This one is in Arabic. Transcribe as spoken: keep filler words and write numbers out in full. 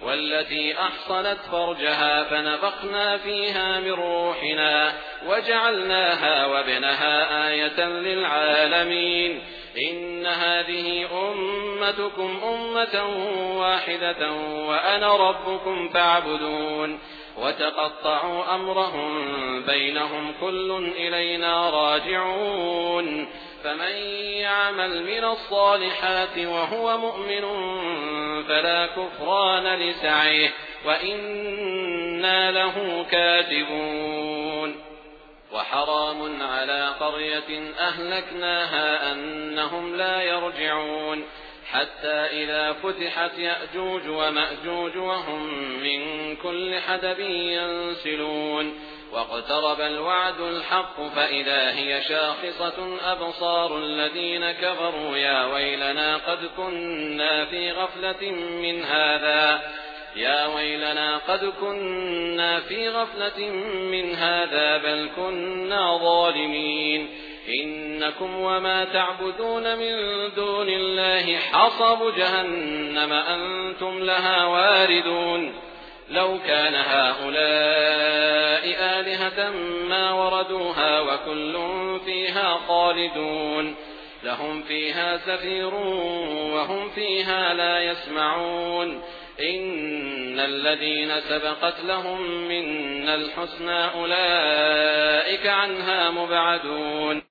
والتي أحصنت فرجها فنفخنا فيها من روحنا وجعلناها وابنها آية للعالمين إن هذه أمتكم أمة واحدة وأنا ربكم فاعبدون وتقطعوا أمرهم بينهم كل إلينا راجعون فمن يعمل من الصالحات وهو مؤمن فلا كفران لسعيه وإنا له كاتبون وحرام على قرية أهلكناها أنهم لا يرجعون حتى إذا فتحت يأجوج ومأجوج وهم من كل حدب ينسلون واقترب الوعد الحق فإذا هي شاخصة أبصار الذين كفروا يا ويلنا قد كنا في غفلة من هذا يا ويلنا قد كنا في غفلة من هذا بل كنا ظالمين إنكم وما تعبدون من دون الله حصب جهنم أنتم لها واردون لو كان هؤلاء آلهة ما وردوها وكل فيها خالدون لهم فيها زفير وهم فيها لا يسمعون إن الذين سبقت لهم منا الحسنى أولئك عنها مبعدون